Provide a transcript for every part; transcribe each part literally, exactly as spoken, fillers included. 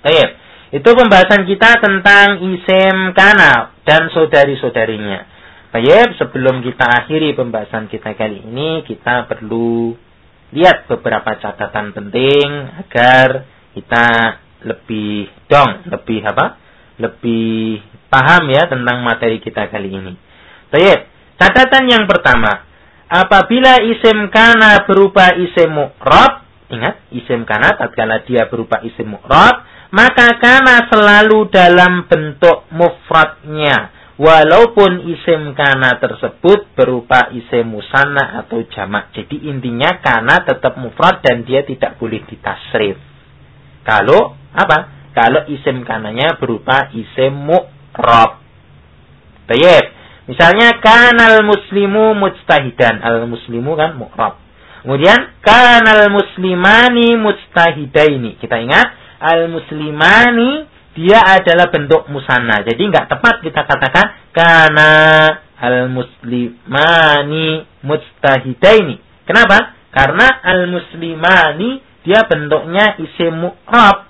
Baik. Itu pembahasan kita tentang isim kana dan saudari-saudarinya. Baik, sebelum kita akhiri pembahasan kita kali ini, kita perlu lihat beberapa catatan penting agar kita lebih dong, lebih apa? Lebih paham ya tentang materi kita kali ini. Baik, catatan yang pertama, apabila isim kana berupa isim mu'rab, ingat, isim kana tatkala dia berupa isim mu'rab, maka kana selalu dalam bentuk mufradnya, walaupun isim kana tersebut berupa isim musanna atau jamak. Jadi intinya kana tetap mufrad dan dia tidak boleh ditasrif. Kalau apa? Kalau isim kananya berupa isim mu'rab. Baik. Misalnya kanal muslimu mujtahidan. Al muslimu kan mu'rab. Kemudian kanal muslimani mujtahidaini. Kita ingat al muslimani dia adalah bentuk musanna. Jadi enggak tepat kita katakan kana al muslimani mujtahidaini. Kenapa? Karena al muslimani dia bentuknya isim mu'rab.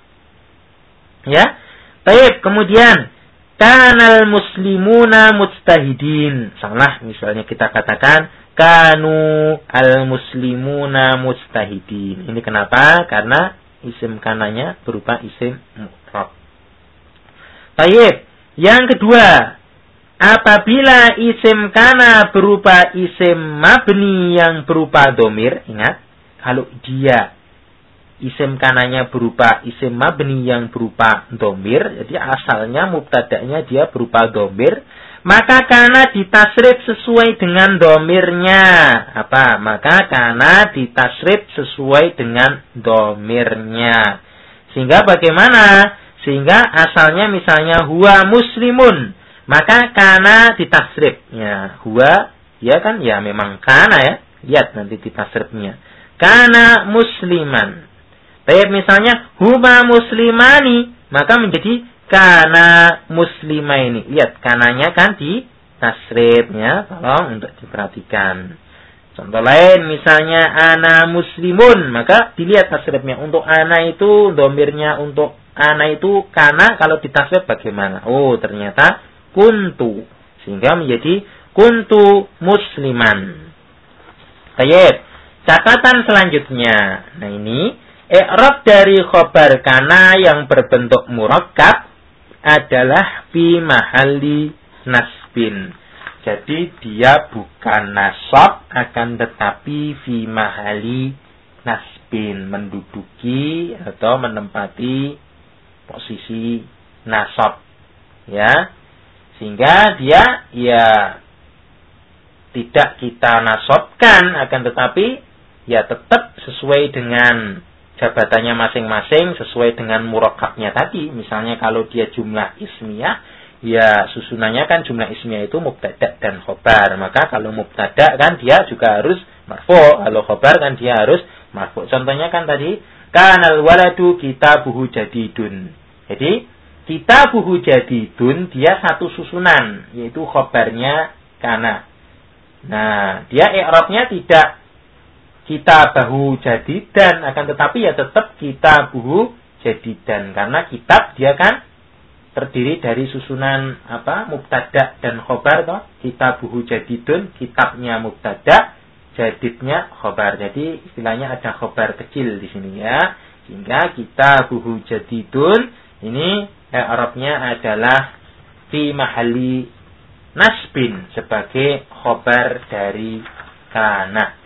Ya. Baik, kemudian kanal muslimuna mujtahidin. Salah, misalnya kita katakan kanu al muslimuna mujtahidin. Ini kenapa? Karena isim kananya berupa isim mu'rab. Baik, yang kedua, apabila isim kana berupa isim mabni yang berupa domir, ingat, kalau dia isim kananya berupa isim mabni yang berupa domir, jadi asalnya mubtada'nya dia berupa domir, maka kana ditasrif sesuai dengan domirnya. Apa? Maka kana ditasrif sesuai dengan domirnya. Sehingga bagaimana? Sehingga asalnya misalnya huwa muslimun, maka kana ditasrif. Ya, huwa, ya kan? Ya memang kana ya. Lihat nanti ditasrifnya. Kana musliman. Tapi misalnya huma muslimani, maka menjadi kana muslimaini. Lihat, kananya kan di tasrifnya. Tolong untuk diperhatikan. Contoh lain, misalnya ana muslimun, maka dilihat tasrifnya. Untuk ana itu, domirnya untuk ana itu kana, kalau ditasrif bagaimana? Oh, ternyata kuntu. Sehingga menjadi kuntu musliman. Baik, catatan selanjutnya. Nah ini, i'rab dari khobar kana yang berbentuk murakkab adalah fi mahalli nasbin. Jadi dia bukan nasab, akan tetapi fi mahalli nasbin, menduduki atau menempati posisi nasab. Ya. Sehingga dia ya tidak kita nasabkan, akan tetapi ya tetap sesuai dengan jabatannya masing-masing, sesuai dengan murakkabnya tadi. Misalnya kalau dia jumlah ismiyah, ya susunannya kan jumlah ismiyah itu mubtada dan khobar. Maka kalau mubtada kan dia juga harus marfu', kalau khobar kan dia harus marfu'. Contohnya kan tadi kanal waladu kitabuhu jadidun. Jadi kitabuhu jadidun dia satu susunan, yaitu khobarnya kana. Nah, dia i'rabnya tidak kitabahu jadidan, akan tetapi ya tetap kitabuhu jadidan, karena kitab dia kan terdiri dari susunan apa? Mubtada dan khobar toh. Kitabuhu jadidun, kitabnya mubtada, jadidnya khobar. Jadi istilahnya ada khobar kecil di sini ya. Sehingga kitabuhu jadidun ini i'rabnya adalah fi mahalli nasbin sebagai khobar dari kana.